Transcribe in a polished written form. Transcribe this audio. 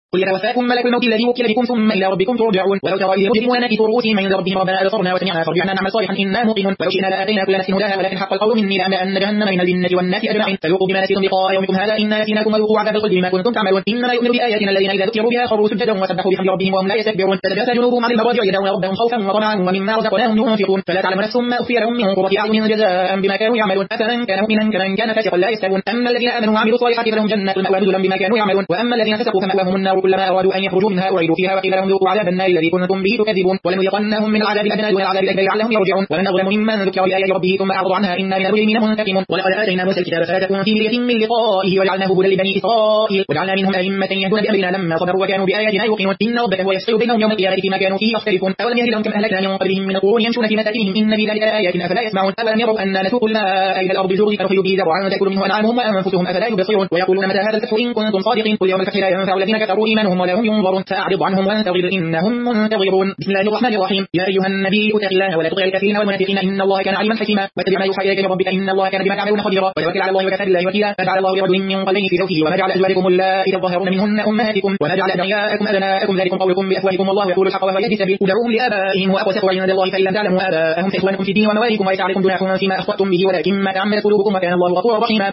قل يتوفاكم ملك الموت الذي وكل بكم ثم إلى ربكم ترجعون. ولو ترى إذ المجرمون ناكثوا رؤوسهم عند ربهم ربنا أبصرنا وسمعنا فارجعنا نعمل صالحا إنا موقنون. ولو شئنا لآتينا كل نفس هداها ولكن حق القول مني لأملأن جهنم من الجنة والناس أجمعين. فذوقوا بما نسيتم لقاء يومكم هذا إنا نسيناكم وذوقوا عذاب الخلد بما كنتم تعملون. إنما يؤمن بآياتنا الذين إذا ذكروا بها خروا سجدا وسبحوا بحمد ربهم وهم لا يستكبرون. تتجافى جنوبهم عن المضاجع يدعون ربهم خوفا وطمعا ومما رزقناهم ينفقون. فلا تعلم نفس ما أخفي لهم من قرة أعين جزاء بما كانوا يعملون. أفمن كان مؤمنا كمن كان فاسقا لا يستوون. أما الذين آمنوا وعملوا الصالحات فلهم جنات المأوى نزلا بما كانوا يعملون. وأما الذين فسقوا فمأواهم النار كلما أرادوا أن يخرجوا منها أعيدوا فيها وقيل لهم ذوقوا عذاب النار الذي كنتم به تكذبون. ولنذيقنهم من العذاب الأدنى دون العذاب الأكبر لعلهم يرجعون. ومن أظلم ممن ذكر بآيات ربه ثم أعرض عنها إنا من المجرمين منتقمون. ولقد آتينا موسى الكتاب فلا تكن في مرية من لقائه وجعلناه هدى لبني إسرائيل وجعلنا منهم أئمة يهدون بأمرنا لما صبروا وكانوا بآياتنا يوقنون. إن ربك هو يفصل بينهم يوم القيامة فيما كانوا فيه يختلفون. أولم يهد لهم كم أهلكنا من قبلهم من القرون يمشون في مساكنهم إن في ذلك آيات أفلا يسمعون. أولم يروا أنا نسوق الماء إلى الأرض الجرز فنخرج به زرعا تأكل منه أنعامهم وأنفسهم أفلا يبصرون. ويقولون متى هذا الفتح إن كنتم صادقين قل يوم الفتح لا ينفع الذين كفروا إيمانهم ولا هم ينظرون. فأعرض عنهم وانتظر إنهم منتظرون. بسم الله الرحمن الرحيم. يا أيها النبي اتق الله ولا تطع الكافرين والمنافقين إن الله كان عليما حكيما. واتبع ما يوحى إليك من ربك إن الله كان بما تعملون خبيرا. وتوكل على الله وكفى بالله وكيلا. ما جعل الله لرجل من قلبين في زوجه وما جعل أزواجكم اللائي تظاهرون منهن أمهاتكم وما جعل أدعياءكم أبناءكم ذلكم قولكم بأفواهكم والله يقول الحق وهو يهدي السبيل. ادعوهم لآبائهم وأقسط عند الله فإن لم تعلموا آباءهم فإخوانكم في الدين ومواليكم وليس عليكم جناح فيما أخطأتم به ولكن ما تعمدت قلوبكم وكان الله غفورا رحيما.